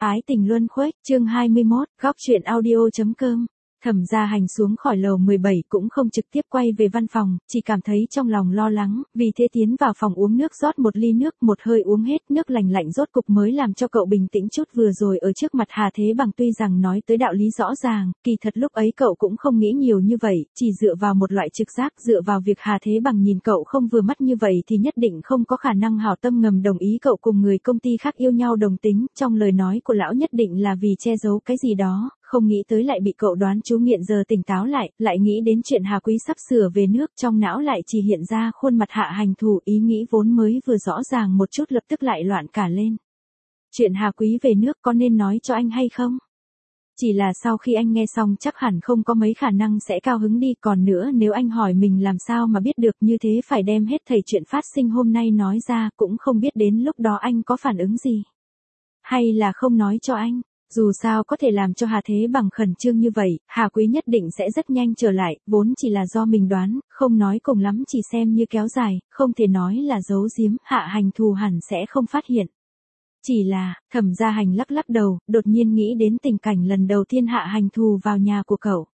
Ái tình luân khuếch, chương 21, góc truyện audio.com. Thẩm Gia Hành xuống khỏi lầu 17 cũng không trực tiếp quay về văn phòng, chỉ cảm thấy trong lòng lo lắng, vì thế tiến vào phòng uống nước rót một ly nước, một hơi uống hết nước lành lạnh rốt cục mới làm cho cậu bình tĩnh chút. Vừa rồi ở trước mặt Hà Thế Bằng tuy rằng nói tới đạo lý rõ ràng, kỳ thật lúc ấy cậu cũng không nghĩ nhiều như vậy, chỉ dựa vào một loại trực giác, dựa vào việc Hà Thế Bằng nhìn cậu không vừa mắt như vậy thì nhất định không có khả năng hảo tâm ngầm đồng ý cậu cùng người công ty khác yêu nhau đồng tính, trong lời nói của lão nhất định là vì che giấu cái gì đó. Không nghĩ tới lại bị cậu đoán chú nghiện giờ tỉnh táo lại nghĩ đến chuyện Hà Quý sắp sửa về nước, trong não lại chỉ hiện ra khuôn mặt Hạ Hành Thù, ý nghĩ vốn mới vừa rõ ràng một chút lập tức lại loạn cả lên. Chuyện Hà Quý về nước có nên nói cho anh hay không? Chỉ là sau khi anh nghe xong chắc hẳn không có mấy khả năng sẽ cao hứng đi, còn nữa nếu anh hỏi mình làm sao mà biết được, như thế phải đem hết thảy chuyện phát sinh hôm nay nói ra, cũng không biết đến lúc đó anh có phản ứng gì. Hay là không nói cho anh. Dù sao có thể làm cho Hà Thế Bằng khẩn trương như vậy, Hà Quý nhất định sẽ rất nhanh trở lại, vốn chỉ là do mình đoán, không nói cùng lắm chỉ xem như kéo dài, không thể nói là giấu giếm, Hạ Hành Thù hẳn sẽ không phát hiện. Chỉ là, Thẩm Gia Hành lắc lắc đầu, đột nhiên nghĩ đến tình cảnh lần đầu tiên Hạ Hành Thù vào nhà của cậu.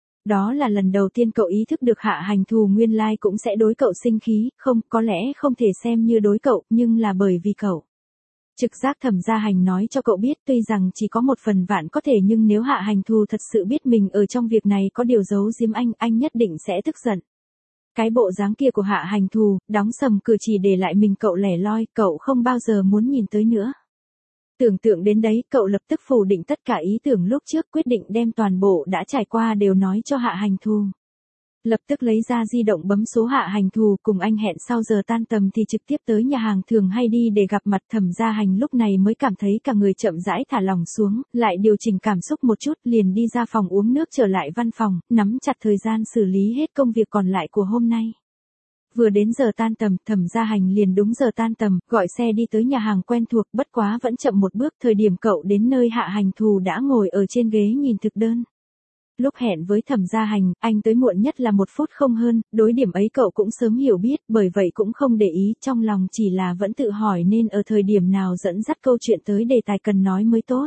Đó là lần đầu tiên cậu ý thức được Hạ Hành Thù nguyên lai cũng sẽ đối cậu sinh khí, không, có lẽ không thể xem như đối cậu, nhưng là bởi vì cậu. Trực giác Thẩm Gia Hành nói cho cậu biết tuy rằng chỉ có một phần vạn có thể, nhưng nếu Hạ Hành Thù thật sự biết mình ở trong việc này có điều giấu giếm anh nhất định sẽ tức giận. Cái bộ dáng kia của Hạ Hành Thù, đóng sầm cửa chỉ để lại mình cậu lẻ loi, cậu không bao giờ muốn nhìn tới nữa. Tưởng tượng đến đấy, cậu lập tức phủ định tất cả ý tưởng lúc trước, quyết định đem toàn bộ đã trải qua đều nói cho Hạ Hành Thù. Lập tức lấy ra di động bấm số Hạ Hành Thù, cùng anh hẹn sau giờ tan tầm thì trực tiếp tới nhà hàng thường hay đi để gặp mặt. Thẩm Gia Hành lúc này mới cảm thấy cả người chậm rãi thả lỏng xuống, lại điều chỉnh cảm xúc một chút, liền đi ra phòng uống nước trở lại văn phòng, nắm chặt thời gian xử lý hết công việc còn lại của hôm nay. Vừa đến giờ tan tầm, Thẩm Gia Hành liền đúng giờ tan tầm, gọi xe đi tới nhà hàng quen thuộc, bất quá vẫn chậm một bước, thời điểm cậu đến nơi Hạ Hành Thù đã ngồi ở trên ghế nhìn thực đơn. Lúc hẹn với Thẩm Gia Hành, anh tới muộn nhất là 1 phút không hơn, đối điểm ấy cậu cũng sớm hiểu biết, bởi vậy cũng không để ý, trong lòng chỉ là vẫn tự hỏi nên ở thời điểm nào dẫn dắt câu chuyện tới đề tài cần nói mới tốt.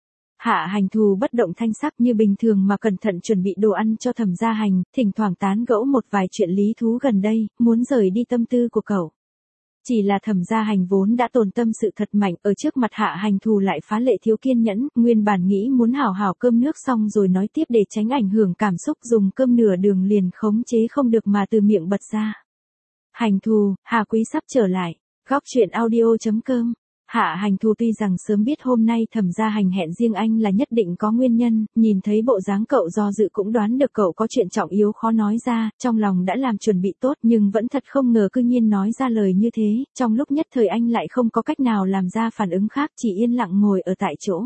Hạ Hành Thù bất động thanh sắc như bình thường mà cẩn thận chuẩn bị đồ ăn cho Thẩm Gia Hành, thỉnh thoảng tán gẫu một vài chuyện lý thú gần đây, muốn rời đi tâm tư của cậu. Chỉ là Thẩm Gia Hành vốn đã tồn tâm sự thật mạnh, ở trước mặt Hạ Hành Thù lại phá lệ thiếu kiên nhẫn, nguyên bản nghĩ muốn hảo hảo cơm nước xong rồi nói tiếp để tránh ảnh hưởng cảm xúc, dùng cơm nửa đường liền khống chế không được mà từ miệng bật ra. Hành Thù, Hà Quý sắp trở lại. Góc truyện audio.com. Hạ Hành Thù tuy rằng sớm biết hôm nay Thẩm Gia Hành hẹn riêng anh là nhất định có nguyên nhân, nhìn thấy bộ dáng cậu do dự cũng đoán được cậu có chuyện trọng yếu khó nói ra, trong lòng đã làm chuẩn bị tốt nhưng vẫn thật không ngờ cư nhiên nói ra lời như thế, trong lúc nhất thời anh lại không có cách nào làm ra phản ứng khác, chỉ yên lặng ngồi ở tại chỗ.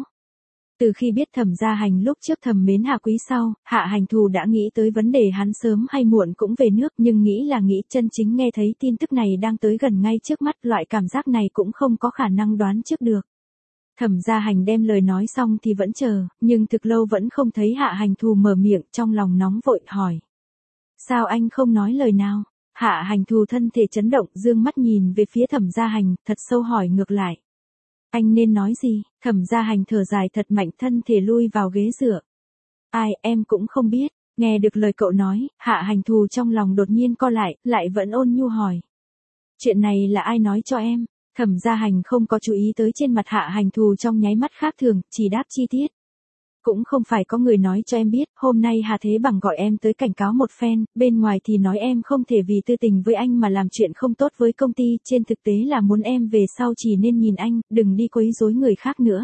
Từ khi biết Thẩm Gia Hành lúc trước thầm mến Hà Quý sau, Hạ Hành Thù đã nghĩ tới vấn đề hắn sớm hay muộn cũng về nước, nhưng nghĩ chân chính nghe thấy tin tức này đang tới gần ngay trước mắt, loại cảm giác này cũng không có khả năng đoán trước được. Thẩm Gia Hành đem lời nói xong thì vẫn chờ, nhưng thực lâu vẫn không thấy Hạ Hành Thù mở miệng, trong lòng nóng vội hỏi. Sao anh không nói lời nào? Hạ Hành Thù thân thể chấn động, dương mắt nhìn về phía Thẩm Gia Hành, thật sâu hỏi ngược lại. Anh nên nói gì? Thẩm Gia Hành thở dài thật mạnh, thân thể lui vào ghế dựa. Ai, em cũng không biết. Nghe được lời cậu nói, Hạ Hành Thù trong lòng đột nhiên co lại vẫn ôn nhu hỏi. Chuyện này là ai nói cho em? Thẩm Gia Hành không có chú ý tới trên mặt Hạ Hành Thù trong nháy mắt khác thường, chỉ đáp chi tiết. Cũng không phải có người nói cho em biết, hôm nay Hà Thế Bằng gọi em tới cảnh cáo một phen, bên ngoài thì nói em không thể vì tư tình với anh mà làm chuyện không tốt với công ty, trên thực tế là muốn em về sau chỉ nên nhìn anh, đừng đi quấy rối người khác nữa.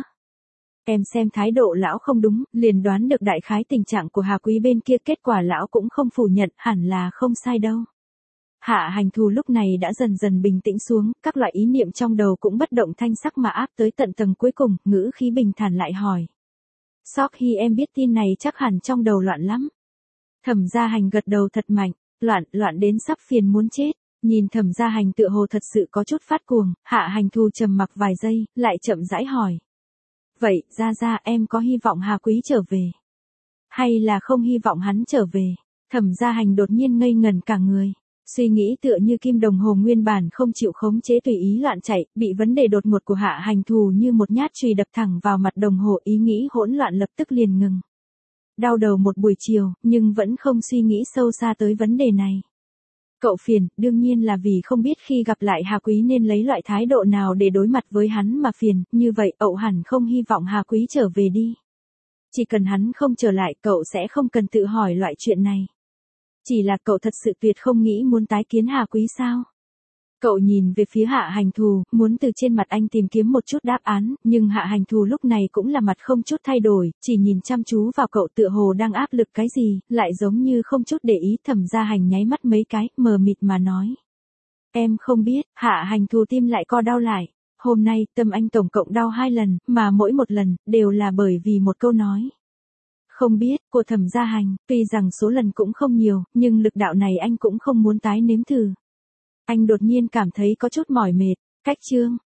Em xem thái độ lão không đúng, liền đoán được đại khái tình trạng của Hà Quý bên kia, kết quả lão cũng không phủ nhận, hẳn là không sai đâu. Hạ Hành Thù lúc này đã dần dần bình tĩnh xuống, các loại ý niệm trong đầu cũng bất động thanh sắc mà áp tới tận tầng cuối cùng, ngữ khí bình thản lại hỏi. Sau khi em biết tin này chắc hẳn trong đầu loạn lắm. Thẩm Gia Hành gật đầu thật mạnh, loạn đến sắp phiền muốn chết. Nhìn Thẩm Gia Hành tựa hồ thật sự có chút phát cuồng, Hạ Hành Thù trầm mặc vài giây, lại chậm rãi hỏi. Vậy, Gia em có hy vọng Hà Quý trở về? Hay là không hy vọng hắn trở về? Thẩm Gia Hành đột nhiên ngây ngẩn cả người. Suy nghĩ tựa như kim đồng hồ nguyên bản không chịu khống chế tùy ý loạn chạy, bị vấn đề đột ngột của Hạ Hành Thù như một nhát chùy đập thẳng vào mặt đồng hồ, ý nghĩ hỗn loạn lập tức liền ngừng. Đau đầu một buổi chiều, nhưng vẫn không suy nghĩ sâu xa tới vấn đề này. Cậu phiền, đương nhiên là vì không biết khi gặp lại Hà Quý nên lấy loại thái độ nào để đối mặt với hắn mà phiền, như vậy cậu hẳn không hy vọng Hà Quý trở về đi. Chỉ cần hắn không trở lại cậu sẽ không cần tự hỏi loại chuyện này. Chỉ là cậu thật sự tuyệt không nghĩ muốn tái kiến Hà Quý sao? Cậu nhìn về phía Hạ Hành Thù, muốn từ trên mặt anh tìm kiếm một chút đáp án, nhưng Hạ Hành Thù lúc này cũng là mặt không chút thay đổi, chỉ nhìn chăm chú vào cậu tựa hồ đang áp lực cái gì, lại giống như không chút để ý. Thẩm Gia Hành nháy mắt mấy cái, mờ mịt mà nói. Em không biết. Hạ Hành Thù tim lại co đau lại. Hôm nay, tâm anh tổng cộng đau 2 lần, mà mỗi một lần, đều là bởi vì một câu nói. Không biết, của Thẩm Gia Hành, tuy rằng số lần cũng không nhiều, nhưng lực đạo này anh cũng không muốn tái nếm thử. Anh đột nhiên cảm thấy có chút mỏi mệt. Cách chương